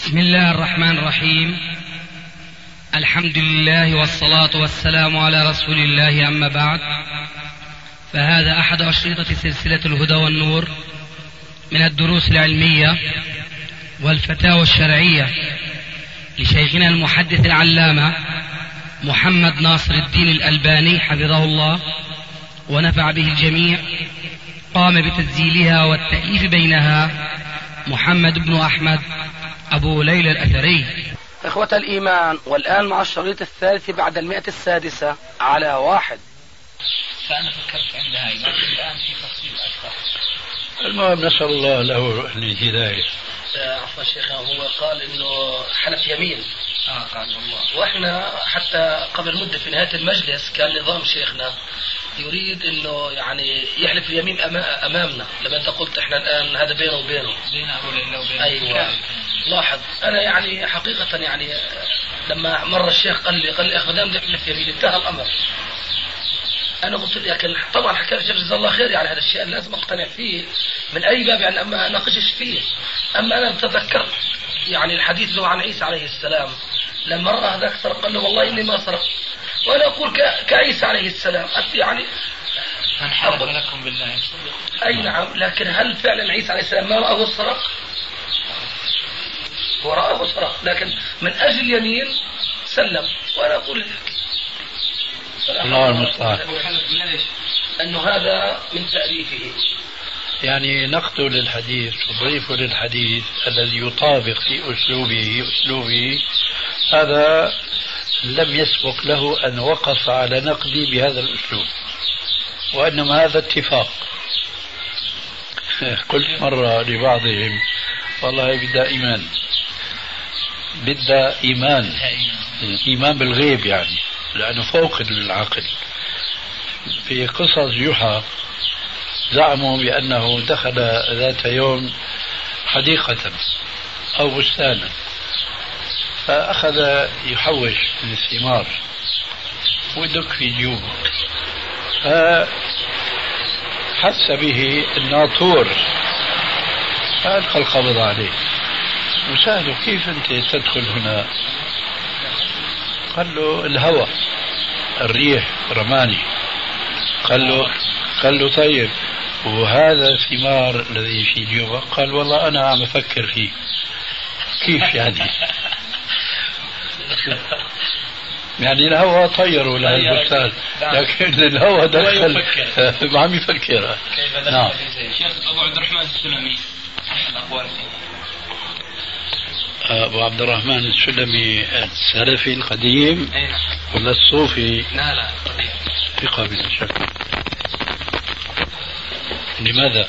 بسم الله الرحمن الرحيم. الحمد لله والصلاة والسلام على رسول الله، أما بعد، فهذا أحد أشرطة سلسلة الهدى والنور من الدروس العلمية والفتاوى الشرعية لشيخنا المحدث العلامة محمد ناصر الدين الألباني حفظه الله ونفع به الجميع. قام بتسجيلها والتأليف بينها محمد بن أحمد أبو ليلى الأثري. إخوة الإيمان، والآن مع الشريط الثالث بعد 106 على 1. فأنا فكرت عندها الآن في تفصيل أكثر. المهم نسأل الله له الهداية. عفوا شيخنا، هو قال إنه حلف يمين. قال والله. وإحنا حتى قبل مدة في نهاية المجلس كان نظام شيخنا يريد إنه يعني يحلف اليمين أمامنا. لما أنت قلت إحنا الآن هذا بينه وبينه. بين أبو ليلى وبين. أيوة. لاحظ أنا يعني حقيقة يعني لما مر الشيخ قال لي أخ مدام يحلف يمين انتهى الأمر. أنا قلت لي لكن طبعا حكى الشيخ جزاه الله خير يعني هذا الشيء أنا لازم أقتنع فيه من أي باب يعني، أما أناقشش فيه. أما أنا تذكرت يعني الحديث له عن عيسى عليه السلام لما رأى هذاك سرق قال له والله إني ما سرق، وأنا أقول كعيسى عليه السلام يعني من حلف لكم بالله. أي نعم، لكن هل فعلا عيسى عليه السلام ما رأه سرق؟ هو رأه سرق، لكن من أجل يمين سلم. وأنا أقول الله المستعان. أنه هذا من تأليفه، يعني نقد للحديث وضيف للحديث الذي يطابق في أسلوبه هذا لم يسبق له أن وقف على نقدي بهذا الأسلوب، وإنما هذا اتفاق. قلت مرة لبعضهم والله بدأ إيمان بالغيب يعني، لأنه فوق العقل. في قصص يوحى زعموا بأنه دخل ذات يوم حديقة أو بستانا فأخذ يحوش من الثمار ويدق في جيوبه، فحس به الناطور فألقى القبض عليه وسأله كيف أنت تدخل هنا؟ قال له الهوى الريح رماني. قال له طيب وهذا الثمار الذي في جيوبك؟ قال والله أنا عم أفكر فيه. كيف يعني؟ يعني الهوى طيروا له البستان لكن الهوى دخل ما عم يفكر. نعم. شيخ أبو عبد الرحمن السلمي أقوال فيه. أبو عبد الرحمن السلمي السلفي القديم ولا الصوفي؟ لا ثقة بلا شك. لماذا؟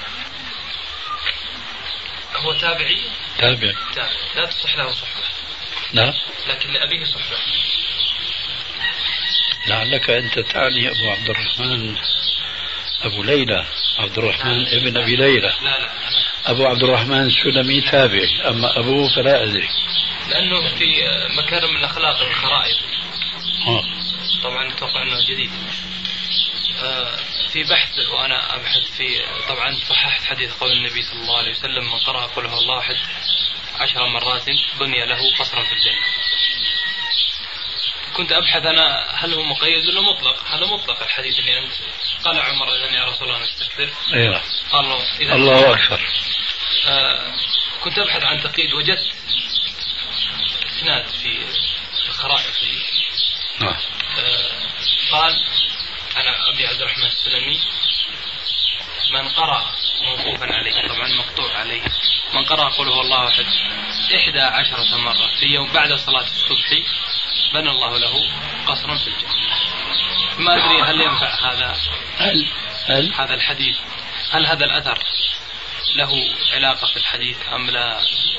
هو تابعي. تابع. لا تصح له صحبة. لا. لكن لأبيه صحبة. لعلك أنت تعني أبو عبد الرحمن أبو ليلى عبد الرحمن ابن أبي ليلى. لا. أبو عبد الرحمن السلمي تابعي، أما أبوه فلا أدري. لأنه في مكارم الأخلاق الخرائط. طبعا أتوقع أنه جديد. في بحث وأنا أبحث في طبعا صححت حديث قول النبي صلى الله عليه وسلم من قرأ قل هو الله أحد 10 مرات بني له قصرا في الجنة. كنت أبحث أنا هل هو مقيد ولا مطلق؟ هذا مطلق الحديث اللي أنت قال عمر إذن يا رسول الله نستكثر. أيوة. قال الله أكبر. كنت أبحث عن تقييد وجدت إسناد في الخرائط. قال أنا أبي عبد الرحمن السلمي من قرأ موقوفا عليه طبعا مقطوع عليه من قرأ قل هو الله أحد 11 مرة في يوم بعد صلاة الصبح بنى الله له قصرا في الجنة. ما أدري هل ينفع هذا الحديث، هل هذا الأثر له علاقة في الحديث أم لا؟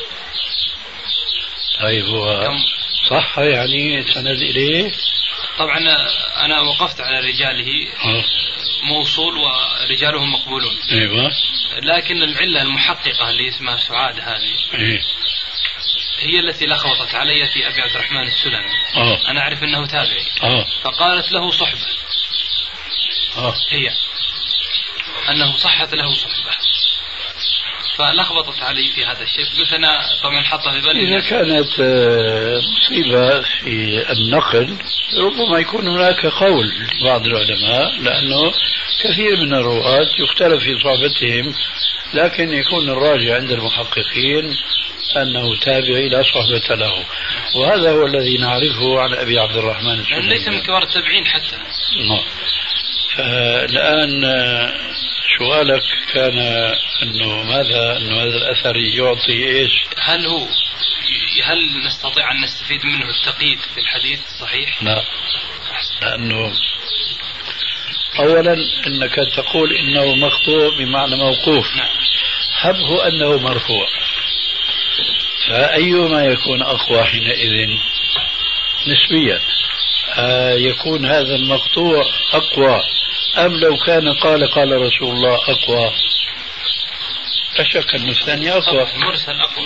طيب هو صح يعني سند إليه؟ طبعا أنا وقفت على رجاله موصول ورجاله مقبولون. أيوة. لكن العلة المحققة اللي اسمها سعاد هذه هي التي لخبطت علي في أبي عبد الرحمن السلمي. أنا أعرف أنه تابعي. فقالت له صحبة. هي أنه صحت له صحبة. فلخبطت علي في هذا الشيء، قلت أنا طبعا حطها في بالي. إذا كانت مصيبة في النقل ربما يكون هناك قول بعض العلماء، لأنه كثير من الرواة يختلف في صحبتهم، لكن يكون الراجع عند المحققين أنه تابعي لا صحبة له، وهذا هو الذي نعرفه عن أبي عبد الرحمن السلمي. ليس من كبار التابعين حتى. فالآن سؤالك كان أنه ماذا، أنه هذا الأثر يعطي إيش؟ هل نستطيع أن نستفيد منه التقييد في الحديث صحيح؟ لا، لأنه أولا أنك تقول إنه مقطوع بمعنى موقوف. نعم. هبه أنه مرفوع، فأيما يكون أقوى حينئذ نسبيا؟ يكون هذا المقطوع أقوى أم لو كان قال رسول الله أقوى؟ لا شك أن الثاني أقوى. مرسل أقوى.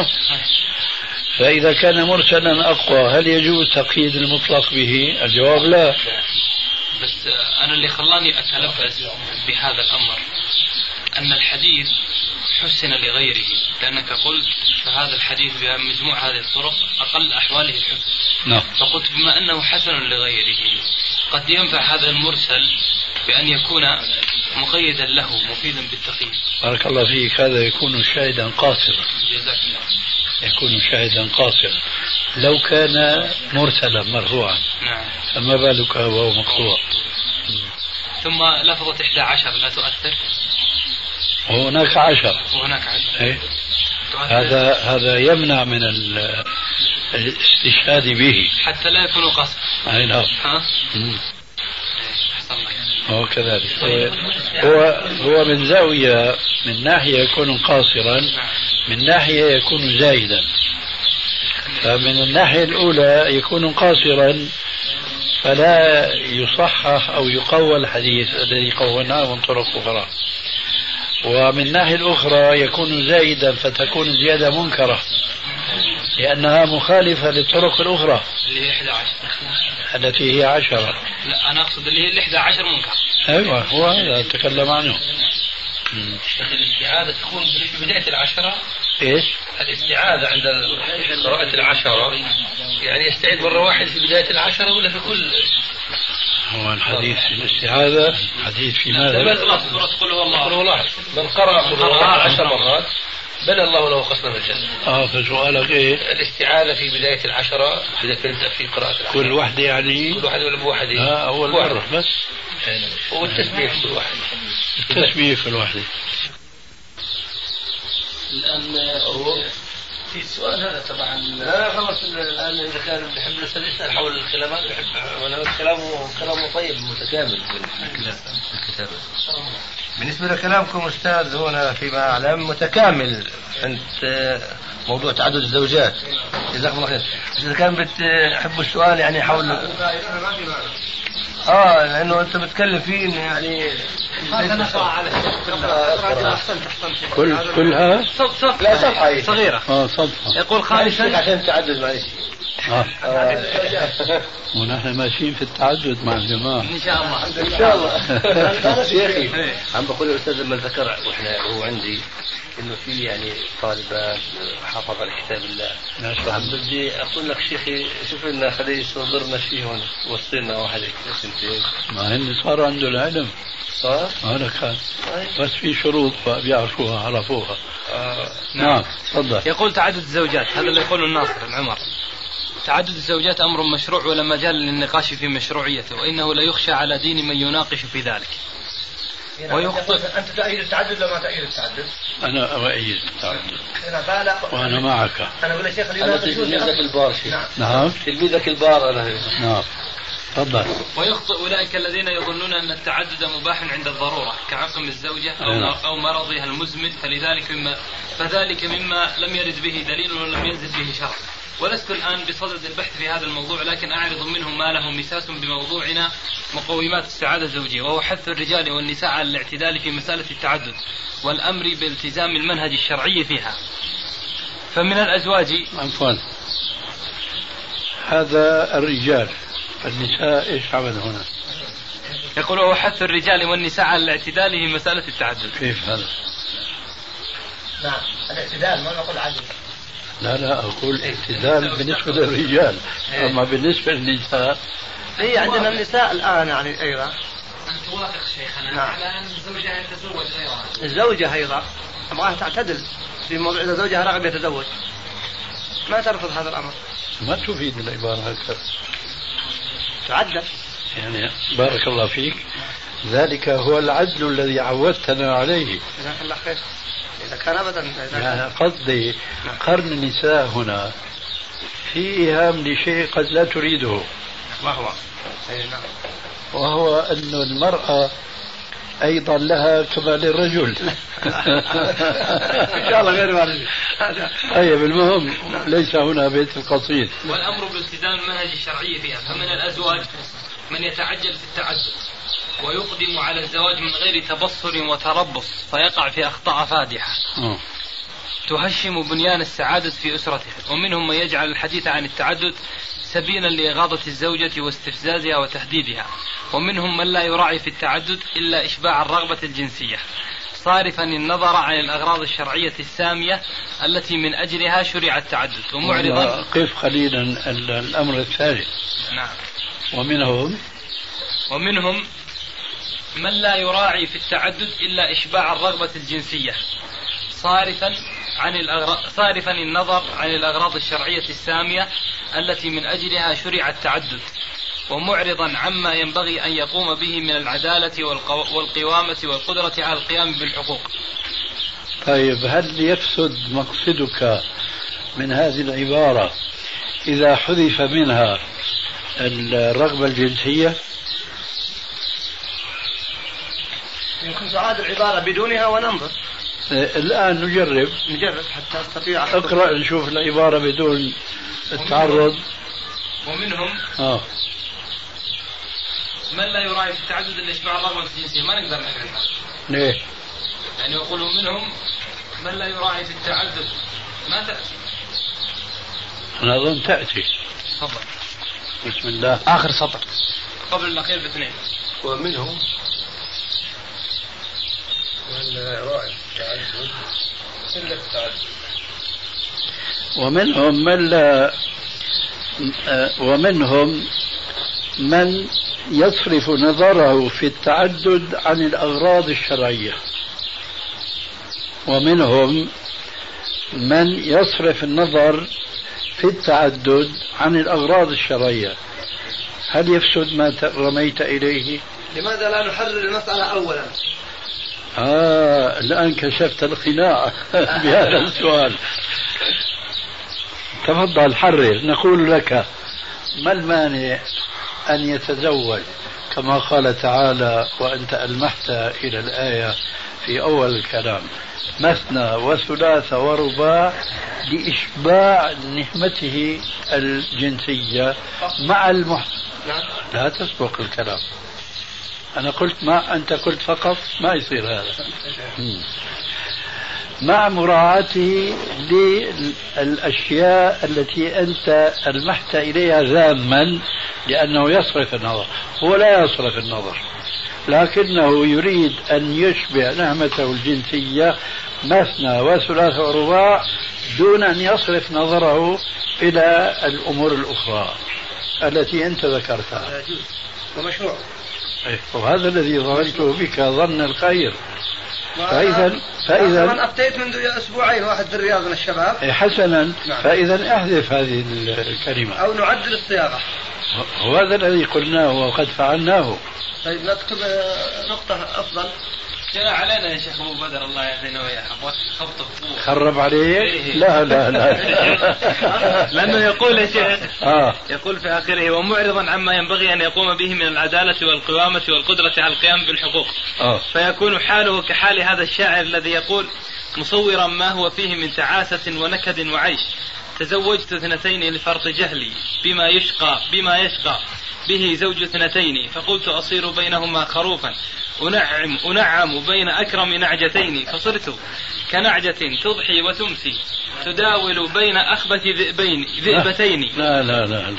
فإذا كان مرسلا أقوى هل يجوز تقييد المطلق به؟ الجواب لا. بس أنا اللي خلاني أتلفز بهذا الأمر أن الحديث حسن لغيره، لأنك قلت فهذا الحديث بمجموع هذه الطرق أقل أحواله الحسن. نعم. فقلت بما أنه حسن لغيره قد ينفع هذا المرسل بأن يكون مقيدا له مفيدا بالتقييد. بارك الله فيك، هذا يكون شاهدا قاصرا. جزاك الله. يكون شاهدا قاصرا. لو كان مرسلا مرفوعا. نعم. فما بالك وهو مقطوع. ثم لفظة 11 لا تؤثر. وهناك 10. وهناك 10. إيه؟ هذا يمنع من الاستشهاد به حتى لا يكون قصد. أي نعم. هو كذلك. هو من زاوية، من ناحية يكون قاصرا، من ناحية يكون زايدا. فمن الناحية الأولى يكون قاصرا فلا يصحح أو يقوى الحديث الذي قوناه من طرق أخرى، ومن الناحية الأخرى يكون زائدا فتكون الزيادة منكرة لأنها مخالفة للطرق الأخرى اللي هي 11 التي هي 10. لا أنا أقصد اللي هي 11 منكر. أيوة هو هذا أتكلم عنه. الاستعاذة تكون في بداية 10. إيش؟ الاستعاذة عند قراءة 10 يعني يستعيذ مرة واحدة في بداية 10 ولا في كل؟ هو الحديث في الاستعاذة حديث في ماذا؟ قل هو الله. من قرأ قل هو الله 10 مرات بنى الله له قصدا في الجنة. فسؤالك إيه؟ الاستعاذة في بداية 10 إذا تبدأ في قراءة 10. كل واحدة يعني؟ كل واحدة ولا بواحدة؟ أول مرة بس. والتسبيح كل واحد. التسبيح في الواحدة. الآن في السؤال هذا طبعا لا خلاص. الآن إذا كان بيحب يسأل حول الكلمات بيحب، وأنا كلامه طيب متكامل في الكتابة. بالنسبة لكلامكم أستاذ هنا فيما أعلم متكامل عند موضوع تعدد الزوجات. جزاكم الله خير. إذا كان بتحب السؤال يعني حول لأنه أنت بتتكلم فيه إنه يعني كلها صف لا صفحة صغيرة. صفحة. يقول خامسا عشان تعدد معلش. ونحن ماشيين في التعدد مع الجماعة إن شاء الله. إن شاء الله. شيخي عم بقول الأستاذ لما ذكر وإحنا هو عندي إنه في يعني طالبات حافظ على كتاب الله. بدي أقول لك شيخي شوف لنا خليه يصدرنا شيء هون وصلنا واحد سنتين. ما هن صار عنده العلم. صار؟ هذا كان. بس في شروط بيعرفوها عرفوها. نعم تفضل. يقول تعدد الزوجات، هذا اللي يقوله الناصر العمر. تعدد الزوجات أمر مشروع ولا مجال للنقاش في مشروعيته، وإنه لا يخشى على دين من يناقش في ذلك. ويخطئ. أنت تأيد التعدد ولا ما تأيد التعدد؟ أنا أؤيد التعدد. وأنا معك. أنا أقول لك أنا تلميذك البار. نعم تلميذك البار أنا. نعم تفضل. ويخطئ أولئك الذين يظنون أن التعدد مباح عند الضرورة كعقم الزوجة أو مرضها المزمن، فذلك مما لم يرد به دليل ولم ينزل به شرع. ولست الآن بصدد البحث في هذا الموضوع، لكن أعرض منه ما له مساس بموضوعنا مقومات السعادة الزوجية، وهو حث الرجال والنساء على الاعتدال في مسألة التعدد والأمر بالتزام المنهج الشرعي فيها. فمن الأزواج عفوا هذا الرجال، النساء إيش عمل هنا؟ يقول وهو حث الرجال والنساء على الاعتدال في مسألة التعدد. كيف هذا؟ نعم الاعتدال ما نقول عدل. لا أقول اعتدال بالنسبة للرجال، أما بالنسبة للنساء هي عندنا النساء الآن يعني أيضا أن توافق شيخنا نعم. على أن الزوجة يتزوج غيرها. الزوجة أيضا أبغاها تعتدل في موضوع إذا زوجها رغب يتزوج ما ترفض هذا الأمر. ما تفيد العبارة هكذا تعدل يعني. بارك الله فيك، ذلك هو العدل الذي عودتنا عليه. جزاك الله خير. إذا كان أبدا يعني قصدي قرن النساء هنا في إيهام لشيء قد لا تريده، وهو نعم. وهو أن المرأة أيضا لها كما للرجل. إن شاء الله غير وارد. طيب المهم ليس هنا بيت القصيد. والأمر بالتزام المنهج الشرعي فيها. فمن الأزواج من يتعجل في التعدد ويقدم على الزواج من غير تبصر وتربص فيقع في أخطاء فادحة تهشم بنيان السعادة في أسرته. ومنهم من يجعل الحديث عن التعدد سبيلا لإغاظة الزوجة واستفزازها وتهديدها. ومنهم من لا يراعي في التعدد إلا إشباع الرغبة الجنسية صارفا النظر عن الأغراض الشرعية السامية التي من أجلها شرع التعدد ومعرضا. قف قليلا الأمر الثالث. نعم. ومنهم من لا يراعي في التعدد إلا إشباع الرغبة الجنسية صارفا النظر عن الأغراض الشرعية السامية التي من أجلها شرع التعدد ومعرضا عما ينبغي أن يقوم به من العدالة والقوامة والقدرة على القيام بالحقوق. طيب هل يفسد مقصدك من هذه العبارة إذا حذف منها الرغبة الجنسية؟ يمكن تعاد العبارة بدونها وننظر. الآن نجرب حتى أستطيع. اقرأ نشوف العبارة بدون التعرض. ومنهم من لا يراعي في التعدد إلا إشباع الرغبة الجنسية. ما نقدر نحرفها. ليه؟ يعني يقولوا منهم من لا يراعي في التعدد ما تأتي. أنا أظن تأتي. تفضل. بسم الله. آخر سطر قبل الأخير باثنين. ومنهم من لا يراعي في التعدد إلا التعدد. ومنهم من يصرف نظره في التعدد عن الأغراض الشرعية. ومنهم من يصرف النظر في التعدد عن الأغراض الشرعية. هل يفسد ما رميت إليه؟ لماذا لا نحرر المسألة أولا؟ الآن كشفت الخناق بهذا السؤال. تفضل حرر. نقول لك ما المانع أن يتزوج كما قال تعالى وأنت ألمحت إلى الآية في أول الكلام مثنى وثلاث ورباع لإشباع نهمته الجنسية مع لا تسبق الكلام. أنا قلت ما أنت قلت فقط ما يصير هذا. مع مراعاته للأشياء التي أنت ألمحت إليها ذاما لأنه يصرف النظر. هو لا يصرف النظر لكنه يريد أن يشبع نهمته الجنسية مثنى وثلاث ورباع دون أن يصرف نظره إلى الأمور الأخرى التي أنت ذكرتها. ومشروع. وهذا الذي ظننته بك ظن الخير. فإذا من أفتيت منذ أسبوعين واحد في الرياض من الشباب. حسنا. نعم. فإذا احذف هذه الكلمة أو نعدل الصياغة. وهذا الذي قلناه وقد فعلناه. طيب نكتب نقطة أفضل. جاء علينا يا شيخ أبو بدر الله يهدينا وياه خرب عليه. لا لأنه يقول يا شيخ يقول في آخره ومعرضا عما ينبغي أن يقوم به من العدالة والقوامة والقدرة على القيام بالحقوق. فيكون حاله كحال هذا الشاعر الذي يقول مصورا ما هو فيه من تعاسة ونكد وعيش تزوجت اثنتين لفرط جهلي بما يشقى به زوج اثنتين فقلت أصير بينهما خروفا أنعم بين أكرم نعجتين فصرت كنعجة تضحي وتمسي تداول بين أخبث ذئبتين. لا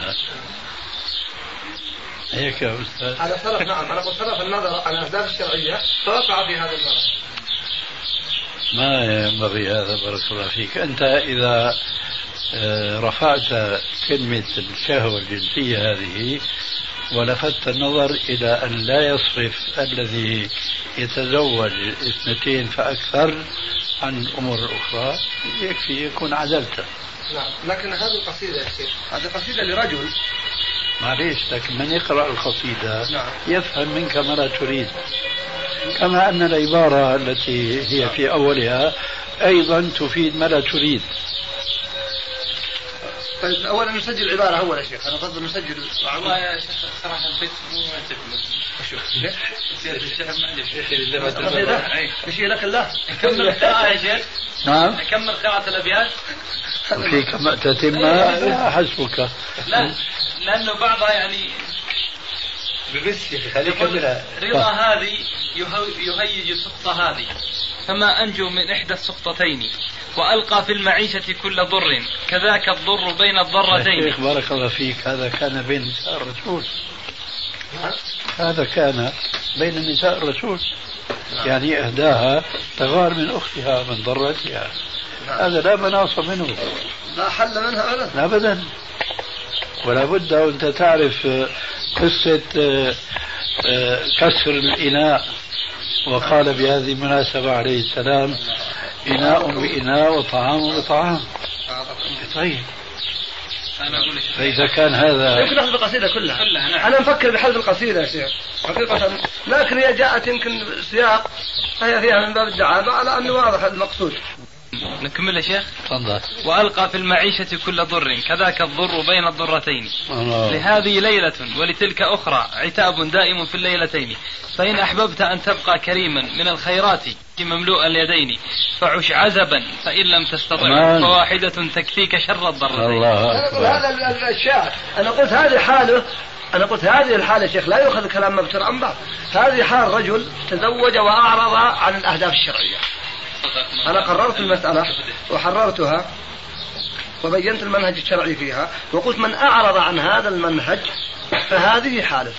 هيك يا أستاذ. هذا صرف. نعم أنا قلت صرف النظر عن الأهداف الشرعية فوقع في هذا المرض. ما ينبغي هذا. بارك الله فيك. أنت إذا رفعت كلمة الشهوة الجنسية هذه ولفت النظر إلى أن لا يصرف الذي يتزوج 2 فأكثر عن الأمور الأخرى يكفي يكون عدلته. نعم، لكن هذه القصيدة يا شيخ هذه قصيدة لرجل. معليش، لكن من يقرأ القصيدة نعم. يفهم منك ما لا تريد، كما أن العبارة التي هي في أولها أيضا تفيد ما لا تريد. طيب أولا نسجل العبارة أول يا شيخ. أنا أفضل نسجل. والله يا شيخ صراحة البيت مو مناسب له. الشيخ ما عندي ايش لك الله. نكمل القراءة يا شيخ. نعم. نكمل قراءة الأبيات. وفيك ما تتم حسبك. لا لأنه بعضها يعني بس خليك كملها. رضا هذه يهيج السقطة هذه، فما أنجو من إحدى السقطتين، وألقى في المعيشة كل ضر، كذاك الضر بين الضرتين. بارك الله فيك. هذا كان بين نساء الرسول. هذا كان بين نساء الرسول. يعني إهداها تغار من أختها من ضرتها. هذا لا مناص منه، لا حل منها أبدا أبدا. ولا بد وأنت تعرف قصة كسر الإناء. وقال بهذه المناسبة عليه السلام: إناء بإناء وطعام بطعام. طيب فإذا كان هذا يمكن نحذف القصيدة كلها. أنا مفكر بحذف القصيدة يا شيخ حقيقة، لكن هي جاءت يمكن سياق فهي فيها من باب الدعابة على أنه واضح المقصود. نكمل يا شيخ. تفضل. وألقى في المعيشة كل ضر، كذاك الضر بين الضرتين. لهذه ليلة ولتلك أخرى، عتاب دائم في الليلتين. فإن أحببت أن تبقى كريما من الخيرات مملوء اليدين، فعش عزبا فإن لم تستطع، فواحدة تكفيك شر الضرتين. هذا الشاعر. أنا قلت هذه حاله. أنا قلت هذه الحالة يا شيخ لا يؤخذ كلام مبتر عن بعض. هذه حال رجل تزوج وأعرض عن الأهداف الشرعية. أنا قررت المسألة وحررتها وبينت المنهج الشرعي فيها، وقلت من أعرض عن هذا المنهج فهذه حالة.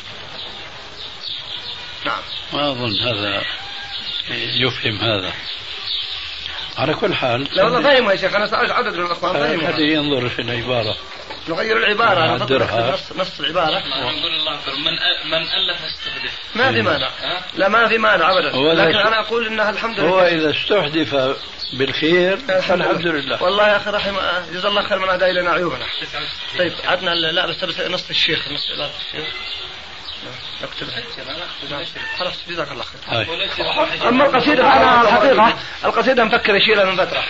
نعم. ما أظن هذا يفهم هذا. على كل حال لا والله فاهمها يا شيخ. أنا سألت عدد من الأخوان فاهمها. هذه ينظر في العبارة، نغير العبارة. أنا نعدرها. نص العبارة. نقول الله أكبر. من ألف استحدث. ما في مانع. لا ما في مانع أبدا. لكن أنا أقول إنها الحمد لله. هو إذا استحدث بالخير فالحمد لله. والله يا أخي جزا الله خير من أهدى إلينا عيوبنا. طيب عدنا. لا بس نص الشيخ. نص عبارة الشيخ اكتبها. خلاص جزاك الله خير. أما القصيدة فأنا الحقيقة القصيدة مفكر أشيلها من فترة.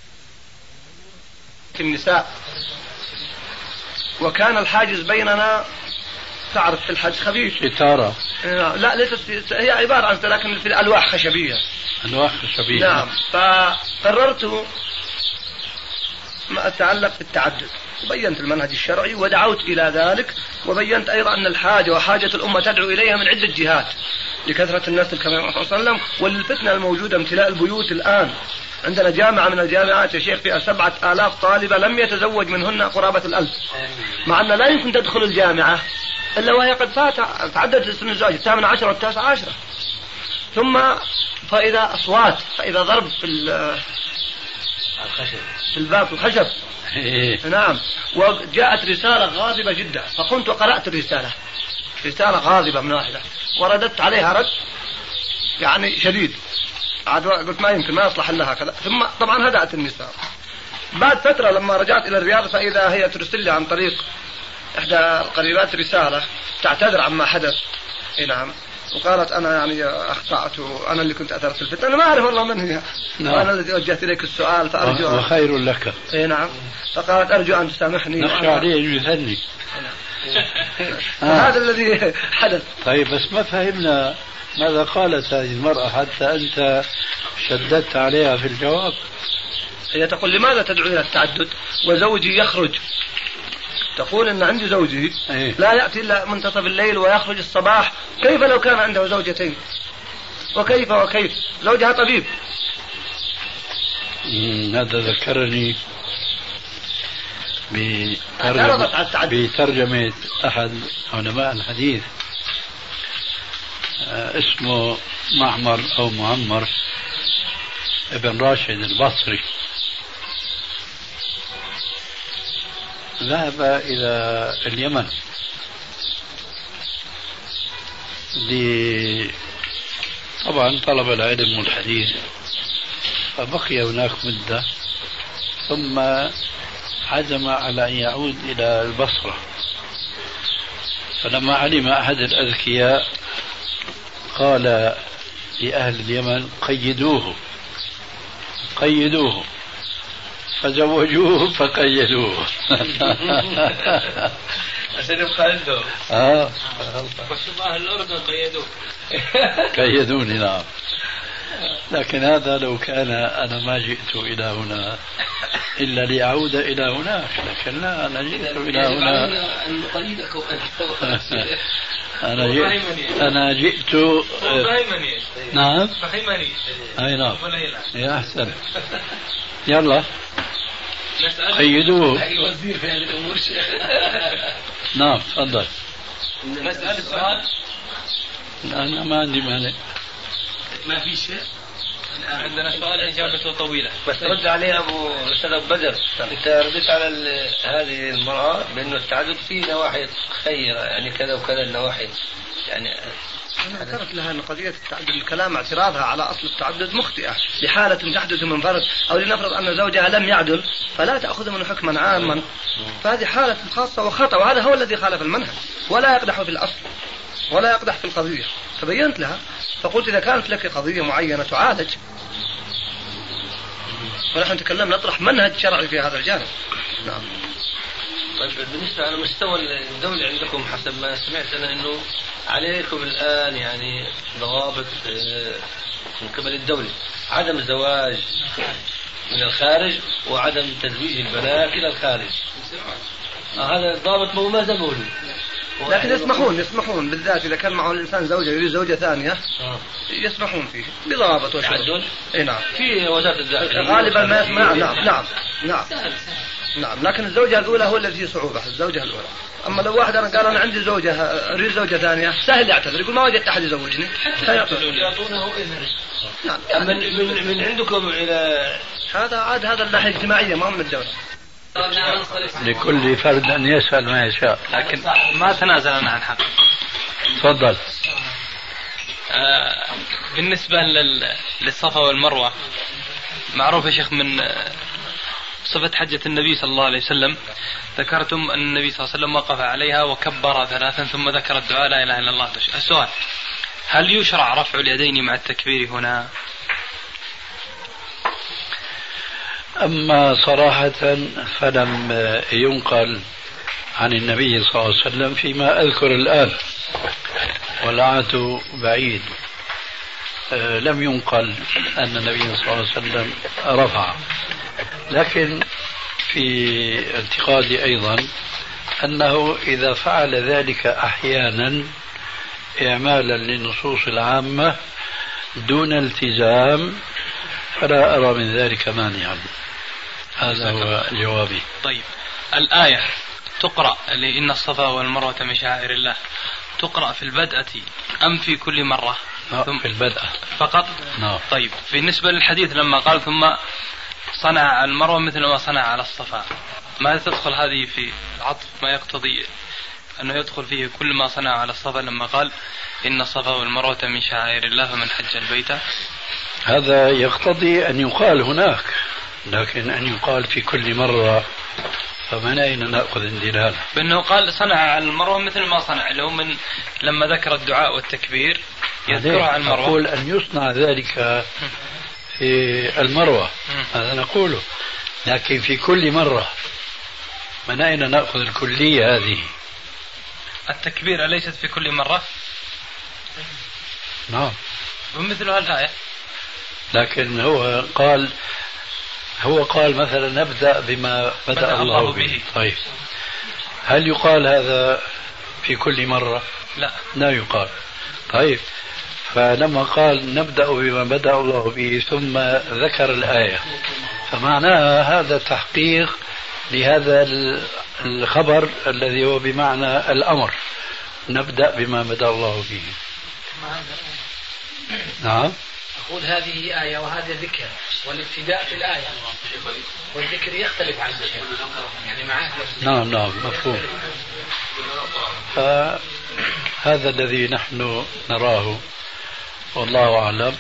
النساء وكان الحاجز بيننا تعرف في الحج خفيف. ستارة. لا ليست هي عبارة عن لكن في ألواح خشبية. ألواح خشبية. نعم. فقررت ما أتعلق بالتعدد وبينت المنهج الشرعي ودعوت إلى ذلك، وبينت أيضا أن الحاجة وحاجة الأمة تدعو إليها من عدة جهات لكثرة الناس كما صلى الله عليه وسلم وللفتنة الموجودة امتلاء البيوت الآن. عندنا جامعة من الجامعات يا شيخ فيها 7000 طالبة لم يتزوج منهن قرابة 1000، مع أن لا يمكن تدخل الجامعة إلا وهي قد تعددت سن الزواج 18 و19. ثم فإذا أصوات، فإذا ضرب في الباب في الخشب. نعم. وجاءت رسالة غاضبة جدا، فقمت وقرأت الرسالة، رسالة غاضبة من واحدة، ورددت عليها رد يعني شديد. قلت ما يمكن ما يصلح لها كذا. ثم طبعا هدأت النساء. بعد فترة لما رجعت إلى الرياض فإذا هي ترسل لي عن طريق إحدى القريبات رسالة تعتذر عما حدث. نعم. وقالت أنا يعني أخطأت وأنا اللي كنت أثرت الفتنة. أنا ما أعرف والله من هي. نعم. وأنا الذي وجهت إليك السؤال فأرجو وخير لك. نعم. فقالت أرجو أن تسامحني. نخشى عليه يثني. هذا الذي حدث. طيب بس ما فهمنا ماذا قالت هذه المرأة حتى أنت شددت عليها في الجواب. هي تقول لماذا تدعو إلى التعدد وزوجي يخرج؟ تقول إن عندي زوجي لا يأتي إلا منتصف الليل ويخرج الصباح، كيف لو كان عنده زوجتين؟ وكيف زوجها طبيب. هذا ذكرني بترجمة أحد علماء الحديث اسمه معمر أو معمر، ابن راشد البصري ذهب إلى اليمن طبعا طلب العلم والحديث، فبقي هناك مدة ثم عزم على أن يعود إلى البصرة. فلما علم أحد الأذكياء قال لأهل اليمن قيدوه فزوجوه فقيدوه. عشان يبقى عنده. وشوف أهل الأردن قيدوني نعم. لكن هذا لو كان أنا ما جئت إلى هنا إلا لأعود إلى هناك، لكن لا، أنا جئت إلى هنا. أنا جئت نعم. أي نعم يا أحسن. يلا قيدوه. نعم تفضل. نسأل السؤال. أنا ما عندي مانع. ما في شيء. عندنا سؤال إجابته طويلة بس رد عليه أستاذ أبو بدر. أنت رديت على هذه المرأة بأنه التعدد فيه نواحي خيرة، يعني كذا وكذا النواحي، يعني أنا ذكرت لها أن قضية التعدد الكلام اعتراضها على أصل التعدد مخطئة لحالة تحدث من فرد، أو لنفرض أن زوجها لم يعدل فلا تأخذ منه حكما عاما، فهذه حالة خاصة وخطأ، وهذا هو الذي خالف المنهج، ولا يقدح في الأصل ولا يقدح في القضية. فبينت لها فقلت إذا كانت لك قضية معينة تعالج، ونحن نتكلم نطرح منهج شرعي في هذا الجانب. نعم. طيب بالنسبة على مستوى الدولة عندكم حسب ما سمعت أنا أنه عليكم الآن يعني ضوابط من قبل الدولة، عدم الزواج من الخارج وعدم تزويج البنات إلى الخارج. هذا الضابط ما زال موجود، لكن يسمحون بالذات إذا كان معه الإنسان زوجة يريد زوجة ثانية يسمحون فيه بضوابط وشروط. نعم في وزارة الداخلية غالبا ما يسمع. نعم لكن الزوجة الأولى هو الذي فيه صعوبة، الزوجة الأولى. أما لو واحد قال أنا عندي زوجة أريد زوجة ثانية سهل يعتذر، يقول ما وجدت أحد يزوجني، يعطونه إذن. نعم من عندكم إلى هذا الناحية الاجتماعية ما من الدولة. لكل فرد أن يسأل ما يشاء، لكن ما تنازلنا عن حق. تفضل. بالنسبة للصفا والمروة، معروف يا شيخ من صفة حجة النبي صلى الله عليه وسلم، ذكرتم أن النبي صلى الله عليه وسلم وقف عليها وكبر 3 ثم ذكر الدعاء لا إله إلا الله. السؤال: هل يشرع رفع اليدين مع التكبير هنا؟ أما صراحة فلم ينقل عن النبي صلى الله عليه وسلم فيما أذكر الآن، والعهد بعيد، لم ينقل أن النبي صلى الله عليه وسلم رفع. لكن في اعتقادي أيضا أنه إذا فعل ذلك أحيانا إعمالا للنصوص العامة دون التزام فلا أرى من ذلك مانعا. هذا هو جوابي. طيب، الآية تقرأ لإن الصفا والمروة من شعائر الله، تقرأ في البدءة أم في كل مرة؟ في البدء فقط. طيب، بالنسبة للحديث لما قال ثم صنع على المروة مثل ما صنع على الصفا، ما تدخل هذه في العطف ما يقتضي أنه يدخل فيه كل ما صنع على الصفا لما قال إن الصفا والمروة من شعائر الله فمن حج البيت؟ هذا يقتضي أن يقال هناك، لكن أن يقال في كل مرة فمن أين نأخذ الدلالة؟ بأنه قال صنع على المروة مثل ما صنع، اللي هو من لما ذكر الدعاء والتكبير يذكرها على المروة. أقول أن يصنع ذلك في المروة، هذا نقوله، لكن في كل مرة من أين نأخذ الكلية هذه؟ التكبير أليست في كل مرة؟ نعم، ومثل هالآية. لكن هو قال مثلا نبدأ بما بدأ الله به. طيب، هل يقال هذا في كل مرة؟ لا يقال. طيب، فلما قال نبدأ بما بدأ الله به ثم ذكر الآية، فمعناها هذا تحقيق لهذا الخبر الذي هو بمعنى الأمر، نبدأ بما بدأ الله به. نعم، أقول هذه آية وهذا ذكر، والابتداء في الآية والذكر يختلف عن الشيء يعني معاه. نعم مفهوم. هذا الذي نحن نراه والله أعلم،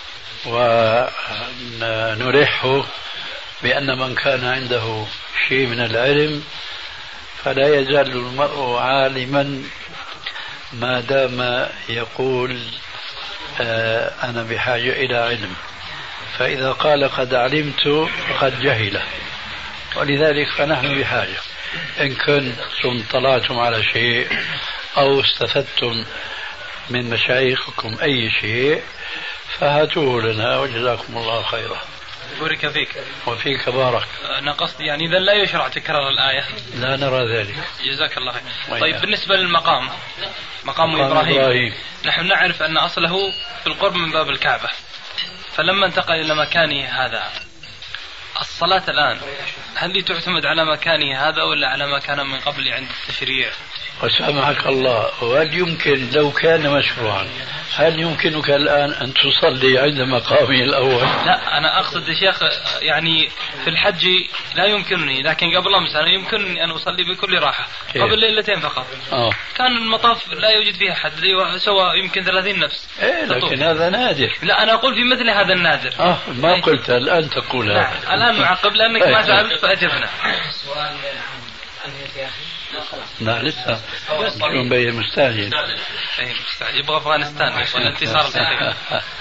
ونرحه بأن من كان عنده شيء من العلم فلا يزال المرء عالما ما دام يقول أنا بحاجة إلى علم، فإذا قال قد علمت فقد جهل، ولذلك فنحن بحاجة. إن كنتم طلعتم على شيء أو استفدتم من مشايخكم أي شيء فهاتوه لنا وجزاكم الله خيرا. بارك فيك. وفيك بارك. أنا قصدي يعني إذا لا يشرع تكرار الآية. لا نرى ذلك. جزاك الله خير. طيب بالنسبة للمقام، مقام إبراهيم نحن نعرف أن أصله في القرب من باب الكعبة، فلما انتقل إلى مكانه هذا الصلاة الآن هل تعتمد على مكانه هذا ولا على ما كان من قبل عند التشريع؟ وسامحك الله، وهل يمكن لو كان مشروعا هل يمكنك الآن أن تصلي عند مقامه الأول؟ لا أنا أقصد يا شيخ يعني في الحج لا يمكنني، لكن قبل أمس أنا يمكنني أن أصلي بكل راحة قبل ليلتين فقط. كان المطاف لا يوجد فيها حد سوى يمكن 30 نفس. لكن هذا نادر. لا أنا أقول في مثل هذا النادر. ما قلت الآن تقول هذا. الآن معقب لأنك ما سألت فأجبنا. لا لسه مبين مستعجل. مستعجل يبغى أفغانستان والانتصار الأخير.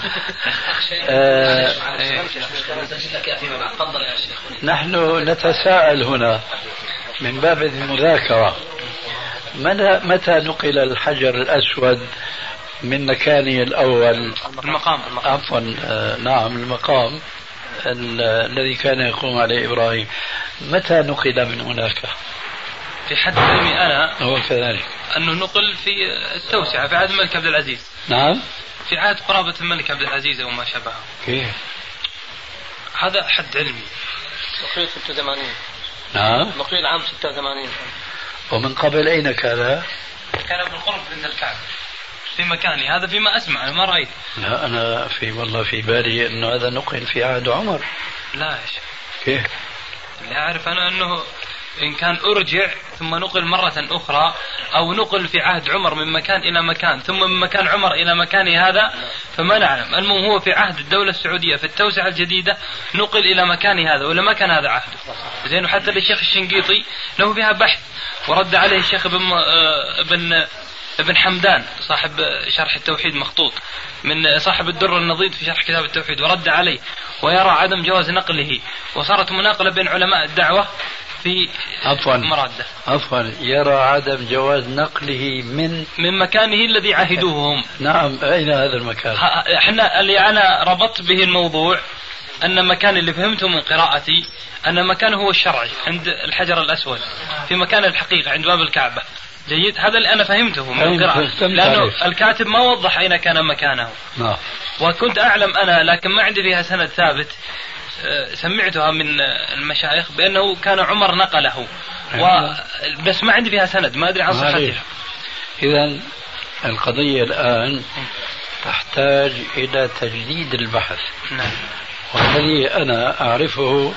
نحن نتساءل هنا من باب المذاكرة، متى نقل الحجر الأسود من مكانه الأول؟ المقام. عفوا نعم المقام الذي كان يقوم عليه إبراهيم، متى نقل من هناك؟ في حد علمي أنا هو كذلك أنه نقل في التوسعة في عهد الملك عبد العزيز. نعم في عهد قرابة الملك عبد العزيز وما شابهه. كيف؟ هذا حد علمي. نقيل 86. نعم نقيل عام 86. ومن قبل أين كان؟ كان بالقرب عند الكعبة في مكاني هذا فيما أسمع، أنا ما رأيت. لا أنا والله في بالي أنه هذا نقل في عهد عمر. لا يا شيخ. كيف؟ اللي أعرف أنا أنه إن كان أرجع ثم نقل مرة أخرى أو نقل في عهد عمر من مكان إلى مكان ثم من مكان عمر إلى مكان هذا فما نعلم. المهم هو في عهد الدولة السعودية في التوسعة الجديدة نقل إلى مكان هذا ولا ما كان هذا عهده. زين وحتى للشيخ الشنقيطي له فيها بحث ورد عليه الشيخ ابن حمدان صاحب شرح التوحيد مخطوط من صاحب الدر النضيد في شرح كتاب التوحيد ورد عليه ويرى عدم جواز نقله، وصارت مناقلة بين علماء الدعوة في مرادة. عفوا يرى عدم جواز نقله من مكانه الذي عهدوه هم. نعم أين هذا المكان؟ احنا اللي أنا ربطت به الموضوع أن مكان اللي فهمته من قراءتي أن مكانه هو الشرعي عند الحجر الأسود في مكان الحقيقة عند باب الكعبة. جيد، هذا اللي أنا فهمته من القراءة لأنه الكاتب ما وضح أين كان مكانه. وكنت أعلم أنا لكن ما عندي فيها سند ثابت سمعتها من المشايخ بأنه كان عمر نقله بس ما عندي فيها سند ما أدري عن صحتها. إذن القضية الآن تحتاج إلى تجديد البحث. نعم. والذي أنا أعرفه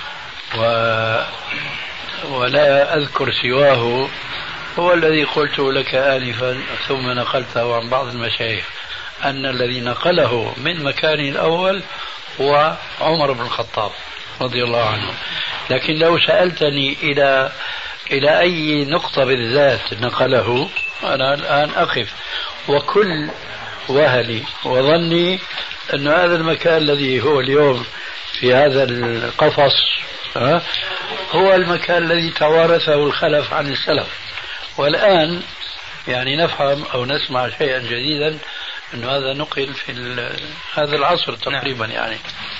ولا أذكر سواه هو الذي قلت لك آنفا ثم نقلته عن بعض المشايخ أن الذي نقله من مكانه الأول هو عمر بن الخطاب رضي الله عنه. لكن لو سألتني إلى أي نقطة بالذات نقله أنا الآن أقف، وكل وهلي وظني أن هذا المكان الذي هو اليوم في هذا القفص هو المكان الذي توارثه الخلف عن السلف، والآن يعني نفهم أو نسمع شيئا جديدا أن هذا نقل في هذا العصر تقريبا. يعني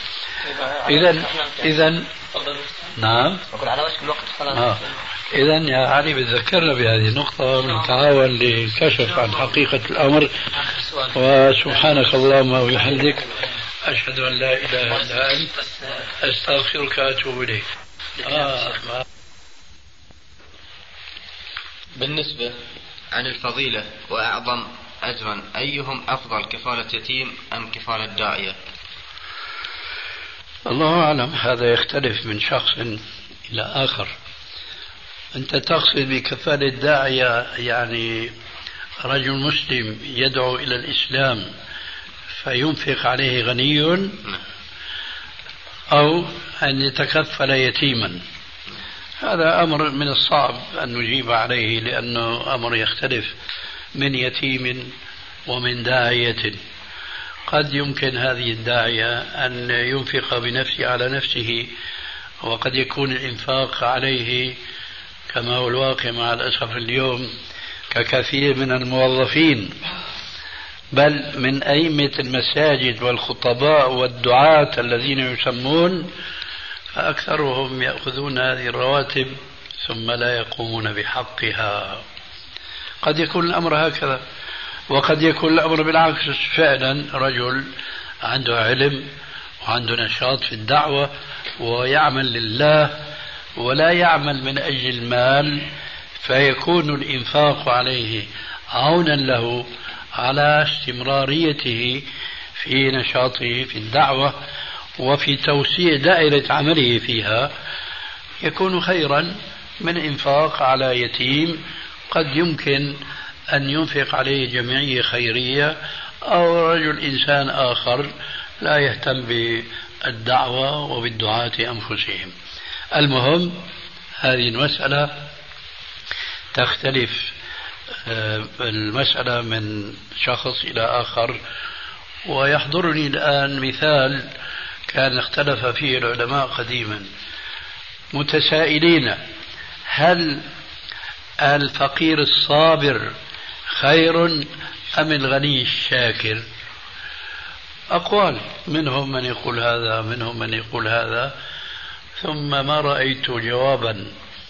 إذا نعم إذا يا علي بتذكرنا بهذه النقطة نتعاون للكشف عن حقيقة الأمر. وسبحانك اللهم وبحمدك أشهد أن لا إله إلا أنت أستغفرك وأتوب إليك. بالنسبة عن الفضيلة وأعظم أجرا أيهم أفضل، كفالة يتيم أم كفالة داعية؟ الله أعلم، هذا يختلف من شخص إلى آخر. أنت تقصد بكفالة الداعية يعني رجل مسلم يدعو إلى الإسلام فينفق عليه غني، أو أن يتكفل يتيما؟ هذا أمر من الصعب أن نجيب عليه، لأنه أمر يختلف من يتيم ومن داعية. قد يمكن هذه الداعية أن ينفق بنفسه على نفسه، وقد يكون الإنفاق عليه كما هو الواقع مع الأسف اليوم ككثير من الموظفين، بل من أئمة المساجد والخطباء والدعاة الذين يسمون، فأكثرهم يأخذون هذه الرواتب ثم لا يقومون بحقها. قد يكون الأمر هكذا، وقد يكون الأمر بالعكس، فعلا رجل عنده علم وعنده نشاط في الدعوة ويعمل لله ولا يعمل من أجل المال، فيكون الإنفاق عليه عونا له على استمراريته في نشاطه في الدعوة وفي توسيع دائرة عمله فيها، يكون خيرا من إنفاق على يتيم قد يمكن أن ينفق عليه جمعية خيرية أو رجل إنسان آخر لا يهتم بالدعوة وبالدعاة أنفسهم. المهم هذه المسألة تختلف المسألة من شخص إلى آخر. ويحضرني الآن مثال كان اختلف فيه العلماء قديما، متسائلين: هل الفقير الصابر خير أم الغني الشاكر؟ أقوال، منهم من يقول هذا منهم من يقول هذا، ثم ما رأيت جوابا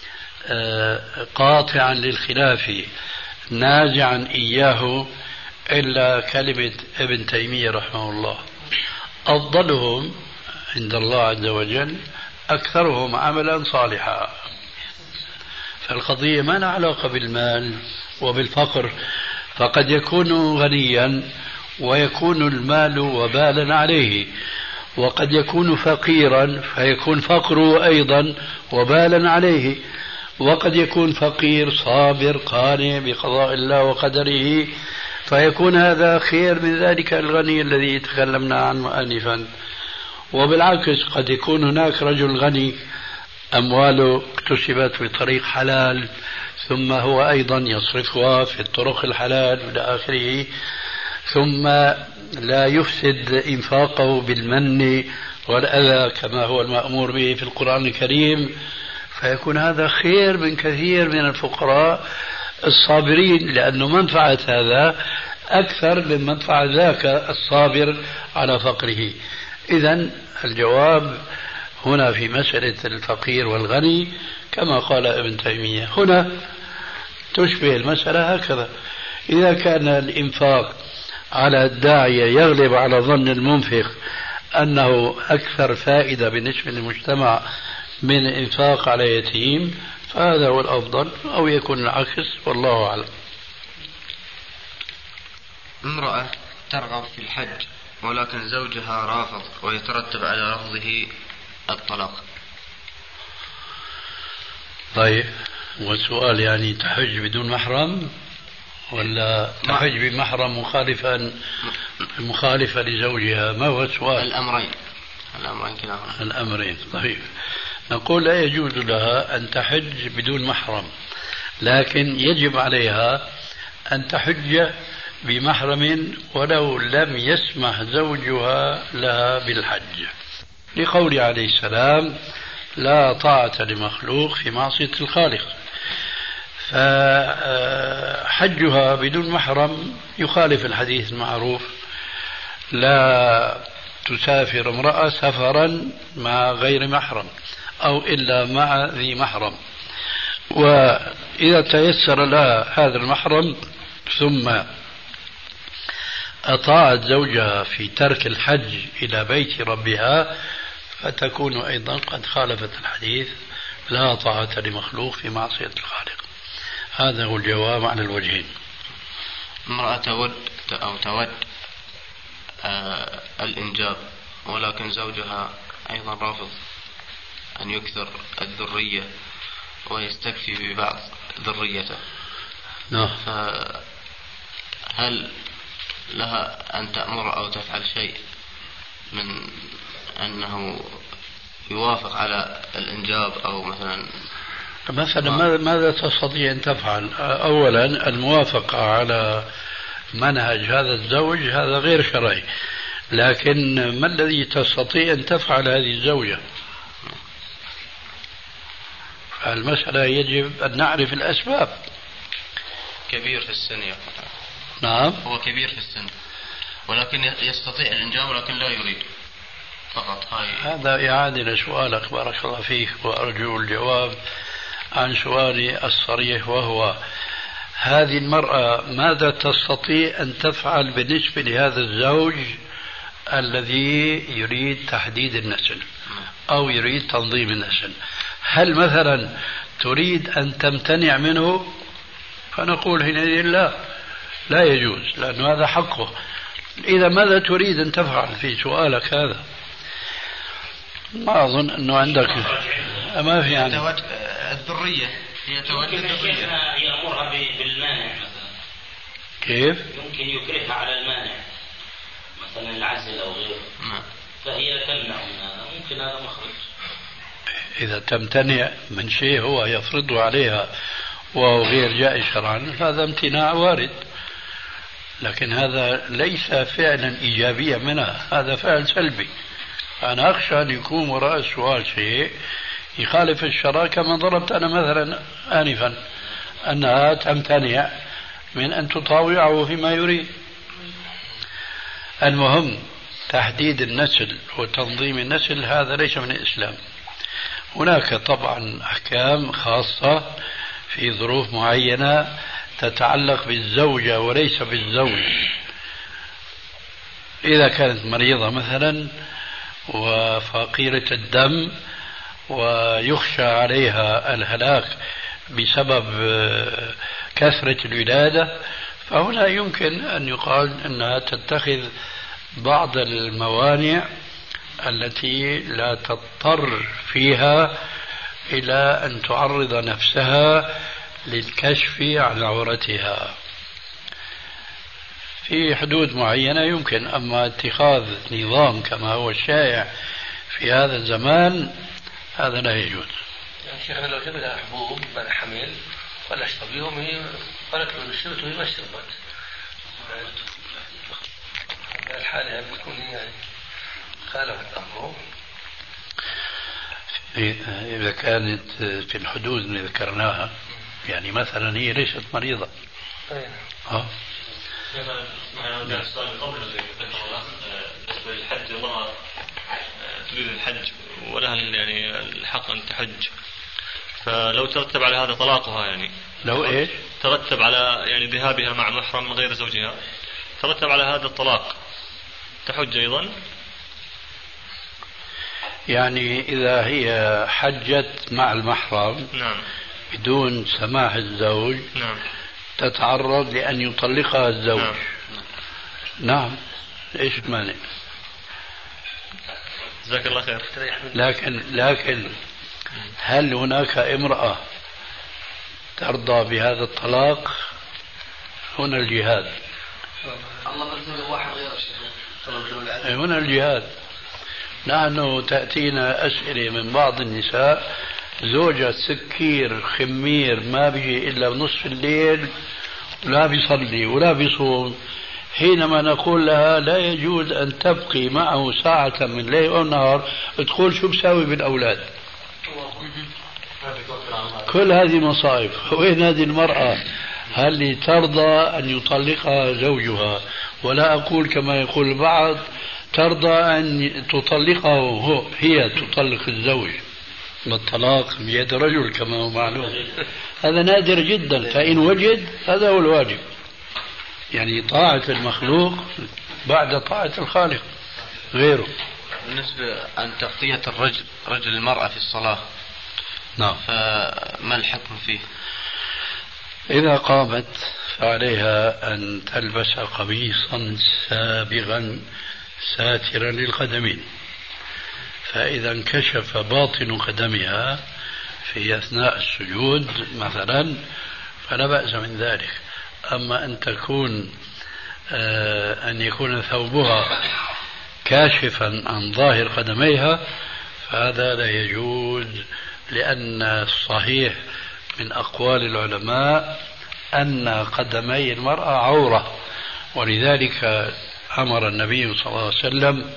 قاطعا للخلاف نازعا إياه إلا كلمة ابن تيمية رحمه الله: أفضلهم عند الله عز وجل أكثرهم عملا صالحا. فالقضية ما لها علاقة بالمال وبالفقر، فقد يكون غنيا ويكون المال وبالا عليه، وقد يكون فقيرا فيكون فقره أيضا وبالا عليه، وقد يكون فقير صابر قانع بقضاء الله وقدره فيكون هذا خير من ذلك الغني الذي تكلمنا عنه آنفا. وبالعكس قد يكون هناك رجل غني أمواله اكتسبت بطريق حلال ثم هو أيضا يصرفها في الطرق الحلال إلى آخره، ثم لا يفسد إنفاقه بالمن والأذى كما هو المأمور به في القرآن الكريم، فيكون هذا خير من كثير من الفقراء الصابرين، لأنه منفعة هذا أكثر من منفعة ذاك الصابر على فقره. إذن الجواب هنا في مسألة الفقير والغني كما قال ابن تيمية. هنا تشبه المسألة هكذا: إذا كان الإنفاق على الداعية يغلب على ظن المنفق أنه أكثر فائدة بالنسبة للمجتمع من إنفاق على يتيم، فهذا هو الأفضل، أو يكون العكس، والله أعلم. امرأة ترغب في الحج ولكن زوجها رافض ويترتب على رفضه الطلاق. طيب، والسؤال يعني تحج بدون محرم ولا تحج بمحرم مخالفة لزوجها؟ ما هو السؤال؟ الأمرين كلاهما. الأمرين. طيب، نقول لا يجوز لها أن تحج بدون محرم، لكن يجب عليها أن تحج بمحرم ولو لم يسمح زوجها لها بالحج، لقول عليه السلام: لا طاعة لمخلوق في معصية الخالق. فحجها بدون محرم يخالف الحديث المعروف: لا تسافر امرأة سفرا مع غير محرم أو إلا مع ذي محرم. وإذا تيسر لها هذا المحرم ثم أطاعت زوجها في ترك الحج إلى بيت ربها فتكون أيضا قد خالفت الحديث: لا طاعة لمخلوق في معصية الخالق. هذا هو الجواب على الوجهين. امرأة تود الإنجاب ولكن زوجها أيضا رافض أن يكثر الذرية ويستكفي ببعض ذريته. نعم. فهل لها أن تأمر أو تفعل شيء من أنه يوافق على الإنجاب أو مثلا ماذا تستطيع أن تفعل؟ أولا الموافقة على منهج هذا الزوج هذا غير شرعي، لكن ما الذي تستطيع أن تفعل هذه الزوجة؟ المسألة يجب أن نعرف الأسباب. كبير في السن يا نعم. هو كبير في السن ولكن يستطيع الإنجاب ولكن لا يريد فقط. هذا يعاد إلى سؤالك بارك الله فيك، وأرجو الجواب عن سؤالي الصريح، وهو هذه المرأة ماذا تستطيع أن تفعل بالنسبة لهذا الزوج الذي يريد تحديد النسل أو يريد تنظيم النسل؟ هل مثلا تريد أن تمتنع منه؟ فنقول حينئذ لا يجوز، لأن هذا حقه. إذا ماذا تريد أن تفعل في سؤالك هذا؟ ما أظن أنه عندك ما في يعني الذرية هي تولد الذرية. يأمرها بالمانع مثلا. كيف؟ يمكن يكرهها على المانع مثلا العزل أو غيره. فهي تمنع من هذا، ممكن هذا مخرج. إذا تمتنع من شيء هو يفرضه عليها وهو غير جائز شرعا هذا امتناع وارد، لكن هذا ليس فعلا إيجابيا منها، هذا فعل سلبي. أنا أخشى أن يكون وراء السؤال شيء يخالف الشرع، كما ضربت أنا مثلا آنفا أنها تمتنع من أن تطاوعه فيما يريد. المهم تحديد النسل وتنظيم النسل هذا ليس من الإسلام. هناك طبعا أحكام خاصة في ظروف معينة تتعلق بالزوجة وليس بالزوج. إذا كانت مريضة مثلا وفقيرة الدم ويخشى عليها الهلاك بسبب كثرة الولادة، فهنا يمكن أن يقال أنها تتخذ بعض الموانع التي لا تضطر فيها إلى أن تعرض نفسها للكشف عن عورتها في حدود معينة يمكن. أما اتخاذ نظام كما هو الشائع في هذا الزمان هذا لا يجوز. يعني شيخنا لو جبنا حبوب بعد حمل ولا اشربيهم هي قالت له الشربت وهي ما شربت، الحالة بتكون يعني خالفت أمره. إذا كانت في الحدود اللي ذكرناها يعني مثلا هي ليست مريضة. بالنسبة للحج الله تريد الحج ولها يعني الحق أن تحج، فلو ترتب على هذا طلاقها يعني لو إيش ترتب على يعني ذهابها مع محرم غير زوجها ترتب على هذا الطلاق تحج أيضا. يعني إذا هي حجت مع المحرم نعم بدون سماح الزوج نعم تتعرض لأن يطلقها الزوج. نعم إيش المانع؟ جزاك الله خير. لكن هل هناك امرأة ترضى بهذا الطلاق؟ هنا الجهاد. هنا الجهاد. نحن تأتينا أسئلة من بعض النساء زوجة سكير خمير ما بيجي إلا بنصف الليل ولا بيصلي ولا بيصوم، حينما نقول لها لا يجوز أن تبقي معه ساعة من ليل أو نهار تقول شو بساوي بالأولاد. كل هذه مصائب. وين هذه المرأة هل ترضى أن يطلقها زوجها؟ ولا أقول كما يقول البعض ترضى أن تطلقه هي تطلق الزوج. الطلاق بيد رجل كما هو معلوم، هذا نادر جدا، فإن وجد هذا هو الواجب، يعني طاعة المخلوق بعد طاعة الخالق غيره. بالنسبة عن تغطية رجل المرأة في الصلاة، نعم، فما الحكم فيه؟ إذا قامت فعليها أن تلبس قميصا سابغا ساترا للقدمين، فإذا انكشف باطن قدمها في أثناء السجود مثلا فلا بأس من ذلك. أما أن يكون ثوبها كاشفا عن ظاهر قدميها فهذا لا يجوز، لأن الصحيح من أقوال العلماء أن قدمي المرأة عورة، ولذلك أمر النبي صلى الله عليه وسلم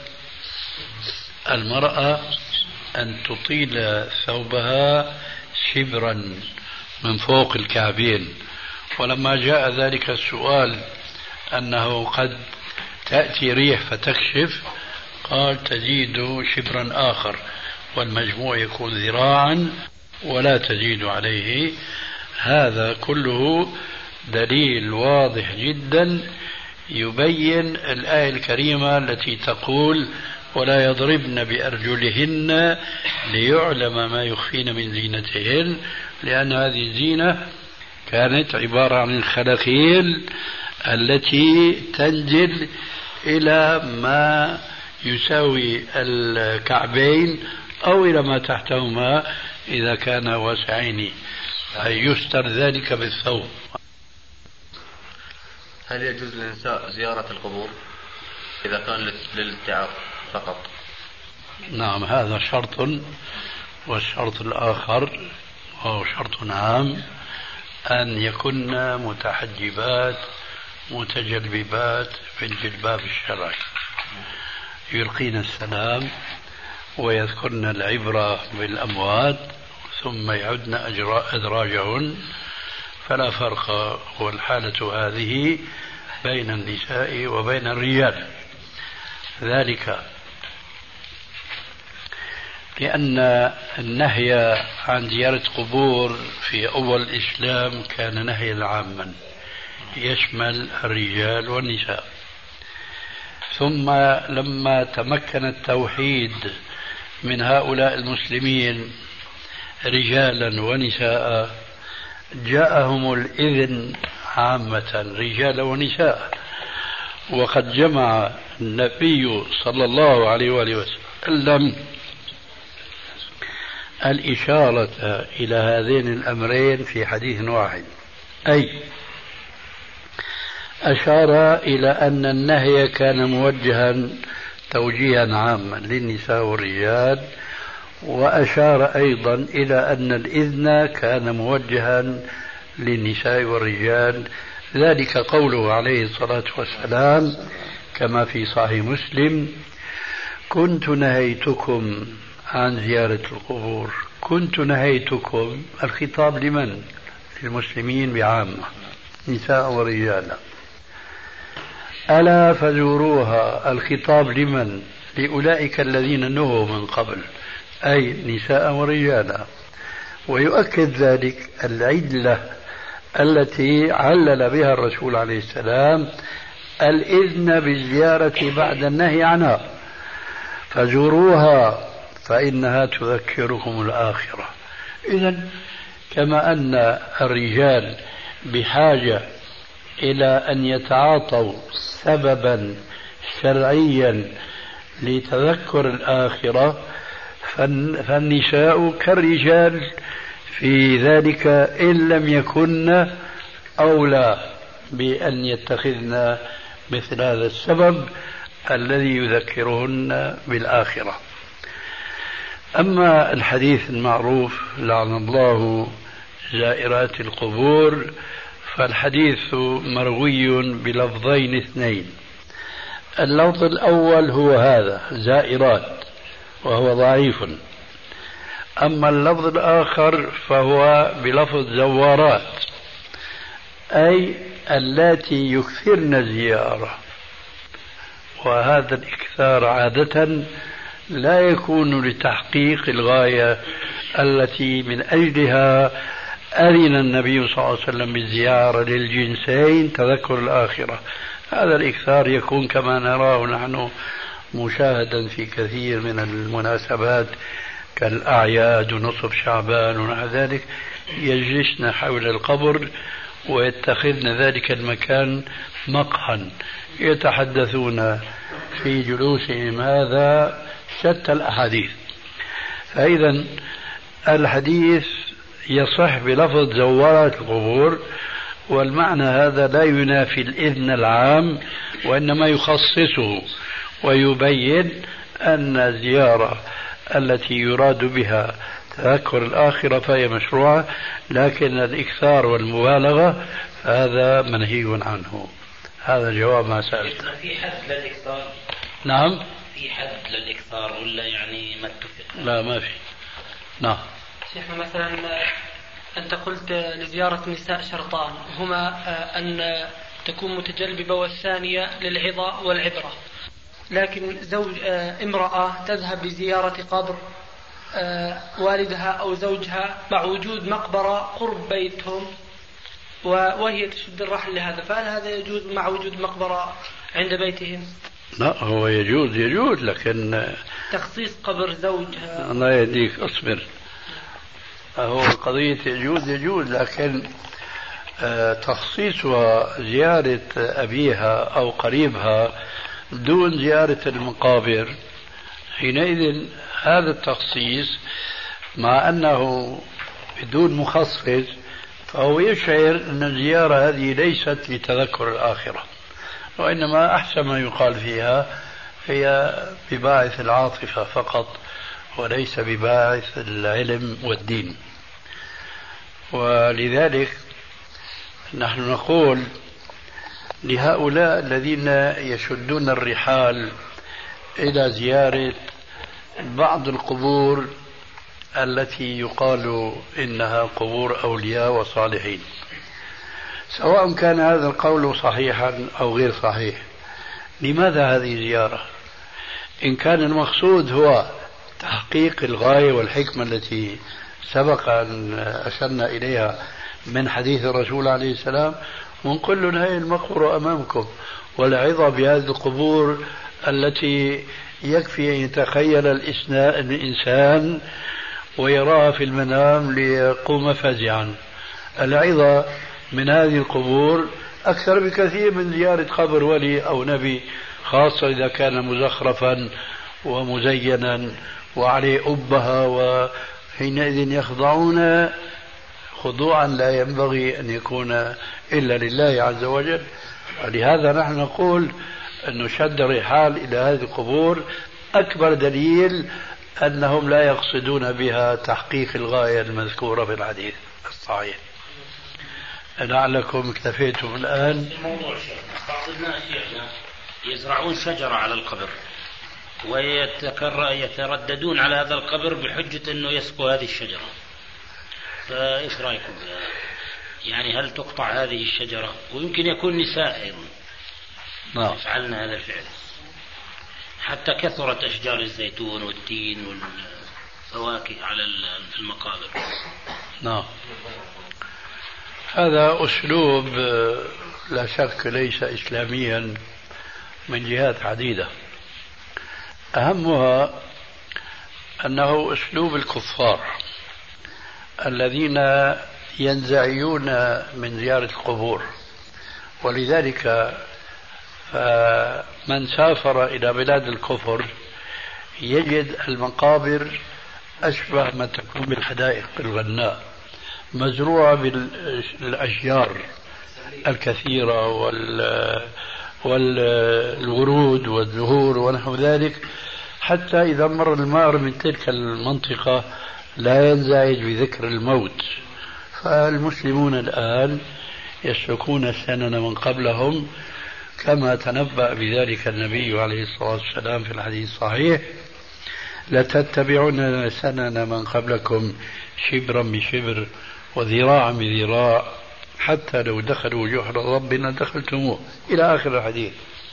المرأة أن تطيل ثوبها شبرا من فوق الكعبين. ولما جاء ذلك السؤال أنه قد تأتي ريح فتكشف قال تزيد شبرا آخر، والمجموع يكون ذراعا ولا تزيد عليه. هذا كله دليل واضح جدا يبين الآية الكريمة التي تقول ولا يضربن بأرجلهن ليعلم ما يخفين من زينتهن، لأن هذه الزينة كانت عبارة عن الخلاخيل التي تنزل إلى ما يساوي الكعبين أو إلى ما تحتهما إذا كان واسعين، أي يستر ذلك بالثوب. هل يجوز للنساء زيارة القبور إذا كان للاتعاظ فقط؟ نعم، هذا شرط. والشرط الآخر وهو شرط عام أن يكن متحجبات متجلببات في الجلباب الشرعي، يلقين السلام ويذكرن العبرة بالأموات ثم يعدن أدراجهن، فلا فرق والحالة هذه بين النساء وبين الرجال. ذلك لأن النهي عن زيارة قبور في أول الإسلام كان نهيا عاما يشمل الرجال والنساء، ثم لما تمكن التوحيد من هؤلاء المسلمين رجالا ونساء جاءهم الإذن عامة رجالا ونساء. وقد جمع النبي صلى الله عليه وآله وسلم الإشارة إلى هذين الأمرين في حديث واحد، أي أشار إلى أن النهي كان موجها توجيها عاما للنساء والرجال، وأشار أيضا إلى أن الإذن كان موجها للنساء والرجال. ذلك قوله عليه الصلاة والسلام كما في صحيح مسلم: كنت نهيتكم عن زيارة القبور. كنت نهيتكم، الخطاب لمن؟ للمسلمين بعامة، نساء ورجالا. ألا فزوروها، الخطاب لمن؟ لأولئك الذين نهوا من قبل، أي نساء ورجالا. ويؤكد ذلك العلة التي علل بها الرسول عليه السلام الإذن بالزيارة بعد النهي عنها، فزوروها فإنها تذكركم الآخرة. إذن كما أن الرجال بحاجة إلى أن يتعاطوا سببا شرعيا لتذكر الآخرة، فالنساء كالرجال في ذلك إن لم يكن أولى بأن يتخذن مثل هذا السبب الذي يذكرهن بالآخرة. أما الحديث المعروف لعن الله زائرات القبور، فالحديث مروي بلفظين اثنين. اللفظ الأول هو هذا زائرات وهو ضعيف، أما اللفظ الآخر فهو بلفظ زوارات، أي اللاتي يكثرن الزيارة. وهذا الإكثار عادة لا يكون لتحقيق الغاية التي من أجلها أذن النبي صلى الله عليه وسلم بالزيارة للجنسين تذكر الآخرة. هذا الإكثار يكون كما نراه نحن مشاهدا في كثير من المناسبات كالأعياد ونصف شعبان ونحو ذلك، يجلسن حول القبر ويتخذن ذلك المكان مقهى يتحدثون في جلوسهم هذا شتى الأحاديث. فإذا الحديث يصح بلفظ زوارات القبور، والمعنى هذا لا ينافي الإذن العام، وإنما يخصصه ويبين أن الزيارة التي يراد بها تذكر الآخرة فهي مشروعة، لكن الإكثار والمبالغة هذا منهي عنه. هذا جواب ما سألت. في حد للإكثار؟ نعم، في حد للإكثار ولا يعني ما اتفق؟ لا ما في. نعم شيخنا، مثلا أنت قلت لزيارة النساء شرطان، هما أن تكون متجلببة، والثانية للعظة والعبرة. لكن امرأة تذهب لزيارة قبر والدها أو زوجها مع وجود مقبرة قرب بيتهم، وهي تشد الرحل لهذا، فهل هذا يجوز مع وجود مقبرة عند بيتهم؟ لا، هو يجوز لكن تخصيص قبر زوجها. الله يهديك، اصبر. هو قضية يجوز لكن تخصيصها زيارة أبيها أو قريبها دون زيارة المقابر، حينئذ هذا التخصيص مع أنه بدون مخصص فهو يشعر أن الزيارة هذه ليست لتذكر الآخرة، وإنما أحسن ما يقال فيها هي بباعث العاطفة فقط وليس بباعث العلم والدين. ولذلك نحن نقول لهؤلاء الذين يشدون الرحال إلى زيارة بعض القبور التي يقال إنها قبور أولياء وصالحين، سواء كان هذا القول صحيحا أو غير صحيح، لماذا هذه الزيارة؟ إن كان المقصود هو تحقيق الغاية والحكمة التي سبق أن أشرنا إليها من حديث الرسول عليه السلام، ونقول لهم هي المقبرة أمامكم، والعظة بهذه القبور التي يكفي أن يتخيل الإنسان ويراها في المنام ليقوم فزعا. العظة من هذه القبور أكثر بكثير من زيارة قبر ولي أو نبي، خاصة إذا كان مزخرفا ومزينا وعليه أبها، وحينئذ يخضعون خضوعا لا ينبغي أن يكون إلا لله عز وجل. ولهذا نحن نقول أن شد الرحال إلى هذه القبور أكبر دليل أنهم لا يقصدون بها تحقيق الغاية المذكورة في الحديث الصحيح. لعلكم اكتفيتم الآن. الموضوع بعض الناس يزرعون شجرة على القبر ويترددون على هذا القبر بحجة أنه يسقوا هذه الشجرة، فإيش رأيكم؟ يعني هل تقطع هذه الشجرة؟ ويمكن يكون نساء أيضا يفعلن هذا الفعل، حتى كثرت أشجار الزيتون والتين والفواكه على المقابر. نعم، هذا أسلوب لا شك ليس إسلاميا من جهات عديدة، أهمها أنه أسلوب الكفار الذين ينزعجون من زيارة القبور. ولذلك من سافر إلى بلاد الكفر يجد المقابر أشبه ما تكون بالحدائق الغناء، مزروعة بالأشجار الكثيرة والورود والزهور ونحو ذلك، حتى إذا مر المار من تلك المنطقة لا ينزعج بذكر الموت. فالمسلمون الآن يسلكون السنن من قبلهم كما تنبأ بذلك النبي عليه الصلاة والسلام في الحديث الصحيح: لتتبعون سنن من قبلكم شبرا بشبر وذراعا بذراع حتى لو دخلوا جحر ربنا دخلتموه، إلى آخر الحديث.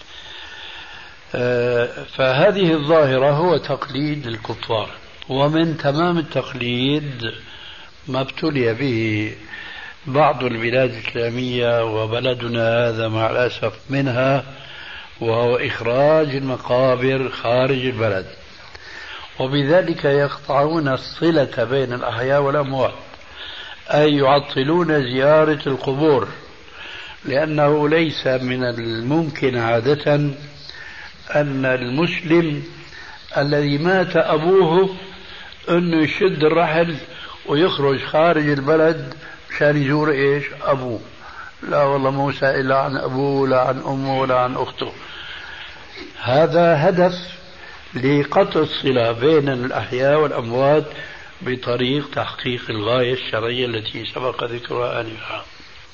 فهذه الظاهرة هو تقليد الكفار، ومن تمام التقليد ما ابتلي به بعض البلاد الإسلامية وبلدنا هذا مع الأسف منها، وهو إخراج المقابر خارج البلد، وبذلك يقطعون الصلة بين الأحياء والأموات، أي يعطلون زيارة القبور، لأنه ليس من الممكن عادة أن المسلم الذي مات أبوه انه يشد الرحل ويخرج خارج البلد مشان يزور ايش؟ ابوه. لا والله مو سائل لا عن ابوه ولا عن امه ولا عن اخته. هذا هدف لقطع الصلة بين الأحياء والأموات بطريق تحقيق الغاية الشرعية التي سبق ذكرها آنفا.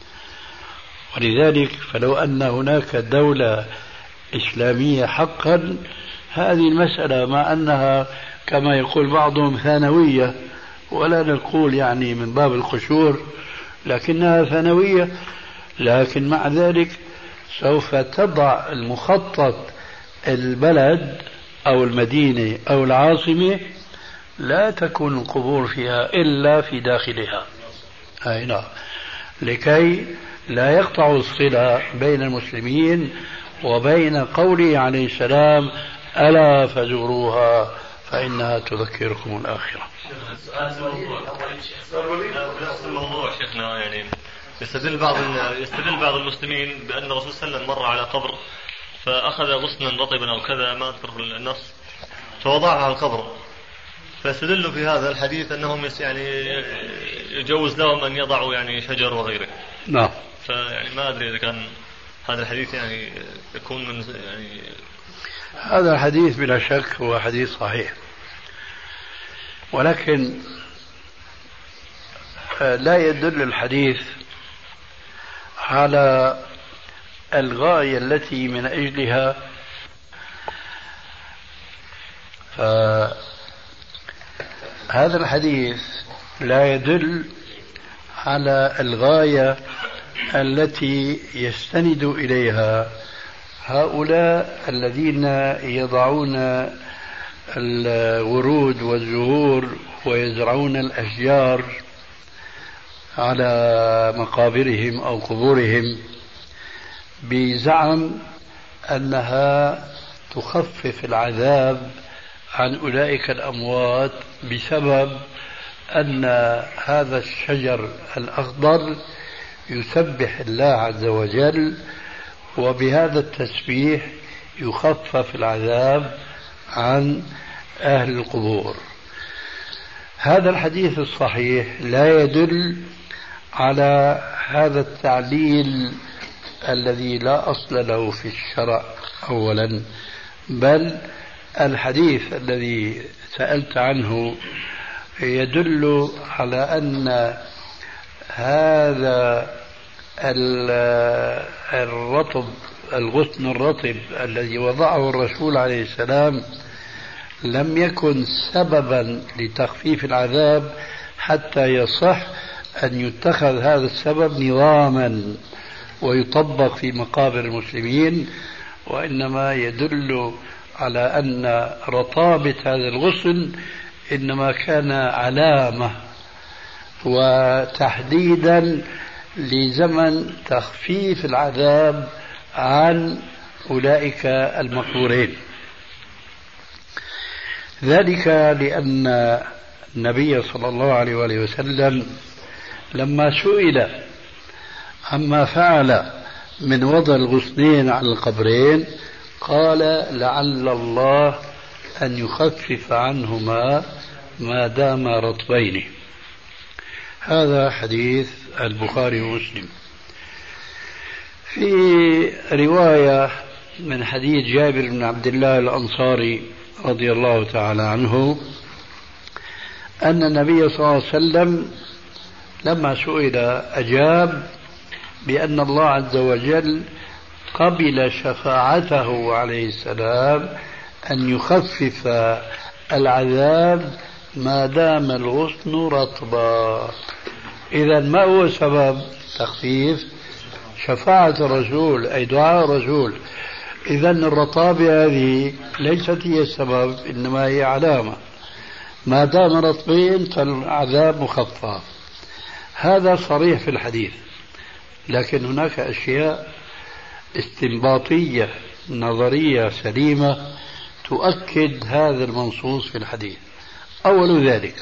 ولذلك فلو أن هناك دولة إسلامية حقا، هذه المسألة مع أنها كما يقول بعضهم ثانوية، ولا نقول يعني من باب القشور، لكنها ثانوية، لكن مع ذلك سوف تضع المخطط البلد أو المدينة أو العاصمة لا تكون القبور فيها إلا في داخلها. نعم، لكي لا يقطع الصلة بين المسلمين وبين قوله عليه السلام: ألا فزوروها فإنها تذكركم الآخرة. الموضوع شيخنا يعني يستدل بعض المسلمين بأن الرسول صلى الله عليه وسلم مر على قبر فأخذ غصنا رطبا أو كذا، ما أذكر النص، فوضعها على القبر، فاستدلوا في هذا الحديث أنهم يعني يجوز لهم أن يضعوا يعني شجر وغيره. نعم. فيعني ما أدري إذا كان هذا الحديث يعني يكون من يعني هذا الحديث بلا شك هو حديث صحيح، ولكن لا يدل الحديث على الغاية التي من أجلها فهذا الحديث لا يدل على الغاية التي يستند إليها هؤلاء الذين يضعون الورود والزهور ويزرعون الأشجار على مقابرهم أو قبورهم بزعم أنها تخفف العذاب عن أولئك الأموات بسبب أن هذا الشجر الأخضر يسبح الله عز وجل، وبهذا التسبيح يخفف العذاب عن أهل القبور. هذا الحديث الصحيح لا يدل على هذا التعليل الذي لا أصل له في الشرع أولا، بل الحديث الذي سألت عنه يدل على أن هذا الغصن الرطب الذي وضعه الرسول عليه السلام لم يكن سببا لتخفيف العذاب حتى يصح أن يتخذ هذا السبب نظاما ويطبق في مقابر المسلمين، وإنما يدل على أن رطابة هذا الغصن إنما كان علامة وتحديدا لزمن تخفيف العذاب عن أولئك المقبورين. ذلك لأن النبي صلى الله عليه وآله وسلم لما سئل عما فعل من وضع الغصنين على القبرين قال: لعل الله أن يخفف عنهما ما دام رطبين. هذا حديث البخاري ومسلم. في رواية من حديث جابر بن عبد الله الأنصاري رضي الله تعالى عنه أن النبي صلى الله عليه وسلم لما سئل أجاب بأن الله عز وجل قبل شفاعته عليه السلام أن يخفف العذاب ما دام الغصن رطبا. إذا ما هو سبب تخفيف؟ شفاعة الرسول أي دعاء الرسول. إذا الرطابة هذه ليست هي السبب، إنما هي علامة. ما دام رطبين فالعذاب مخفف. هذا صريح في الحديث، لكن هناك أشياء استنباطية نظرية سليمة تؤكد هذا المنصوص في الحديث. أول ذلك: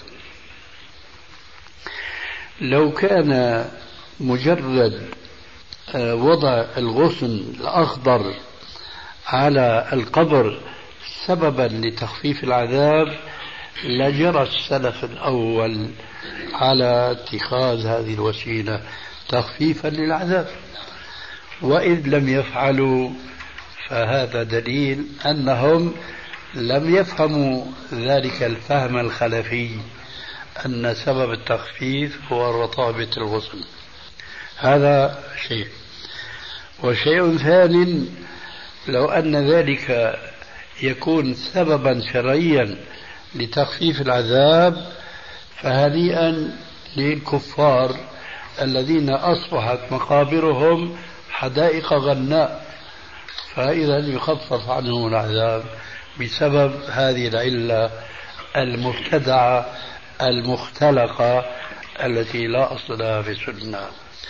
لو كان مجرد وضع الغصن الأخضر على القبر سببا لتخفيف العذاب لجرى السلف الأول على اتخاذ هذه الوسيلة تخفيفا للعذاب، وإذ لم يفعلوا فهذا دليل أنهم لم يفهموا ذلك الفهم الخلفي أن سبب التخفيف هو رطابة الغسل. هذا شيء. وشيء ثاني، لو أن ذلك يكون سببا شرعيا لتخفيف العذاب فهنيئا للكفار الذين أصبحت مقابرهم حدائق غناء، فإذا يخفف عنهم العذاب بسبب هذه العلة المبتدعة المختلقة التي لا أصل لها في السنة.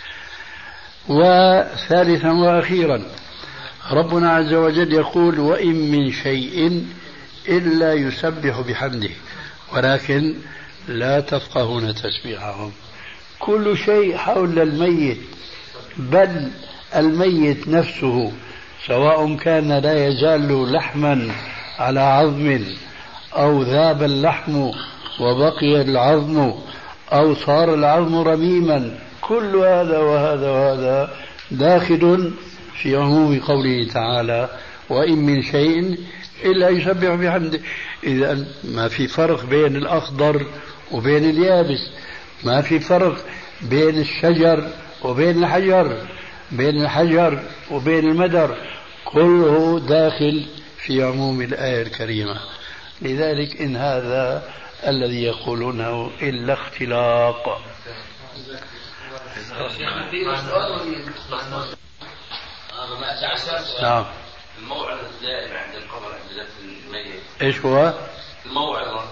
وثالثا وأخيرا، ربنا عز وجل يقول: وإن من شيء إلا يسبح بحمده ولكن لا تفقهون تسبيحهم. كل شيء حول الميت، بل الميت نفسه سواء كان لا يزال لحما على عظم أو ذاب اللحم وبقي العظم أو صار العظم رميما، كل هذا وهذا وهذا داخل في عموم قوله تعالى: وإن من شيء إلا يسبح بحمده. إذا ما في فرق بين الأخضر وبين اليابس، ما في فرق بين الشجر وبين الحجر، بين الحجر وبين المدر، كله داخل في عموم الآية الكريمة. لذلك إن هذا الذي يقولونه إلا اختلاق. نعم. الموعظة الدائمة عند القبر عند دفن الميت ايش هو؟ الموعظة.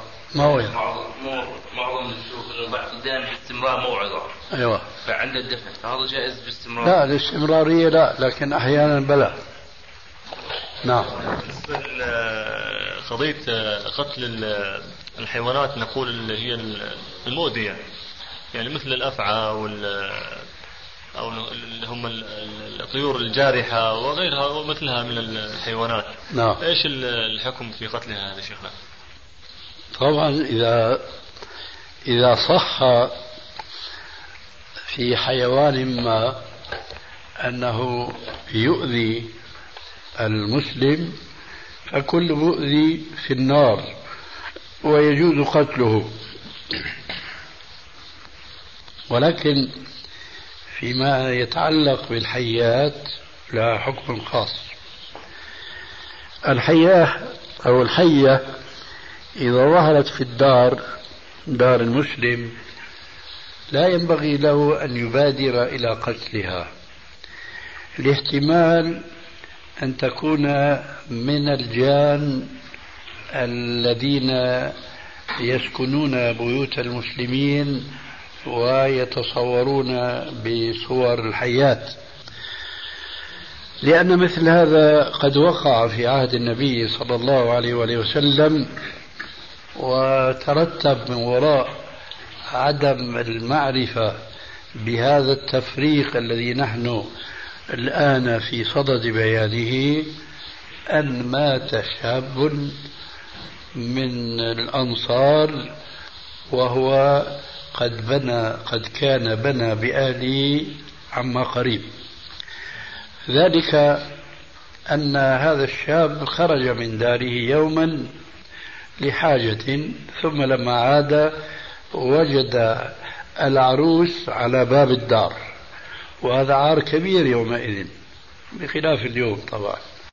معظم الشيوخ انه بعد دائما باستمرار موعظة. ايوه. فعند الدفن فهذا جائز باستمرار؟ لا، الاستمرارية لا، لكن احيانا بلا. نعم. بالنسبة لقضية قتل الحيوانات نقول اللي هي المؤذية، يعني مثل الأفعى أو اللي هم الطيور الجارحة وغيرها ومثلها من الحيوانات. نعم. إيش الحكم في قتلها هذا شيخنا؟ طبعا إذا صح في حيوان ما أنه يؤذي المسلم فكل مؤذي في النار ويجوز قتله. ولكن فيما يتعلق بالحيات لها حكم خاص. الحياة أو الحية إذا ظهرت في دار المسلم لا ينبغي له أن يبادر إلى قتلها، لاحتمال أن تكون من الجان الذين يسكنون بيوت المسلمين ويتصورون بصور الحيات، لأن مثل هذا قد وقع في عهد النبي صلى الله عليه وآله وسلم، وترتب من وراء عدم المعرفة بهذا التفريق الذي نحن الآن في صدد بيانه أن مات شاب من الأنصار وهو قد كان بنى بأهله عما قريب. ذلك أن هذا الشاب خرج من داره يوما لحاجة، ثم لما عاد وجد العروس على باب الدار، وهذا عار كبير يومئذ بخلاف اليوم طبعا.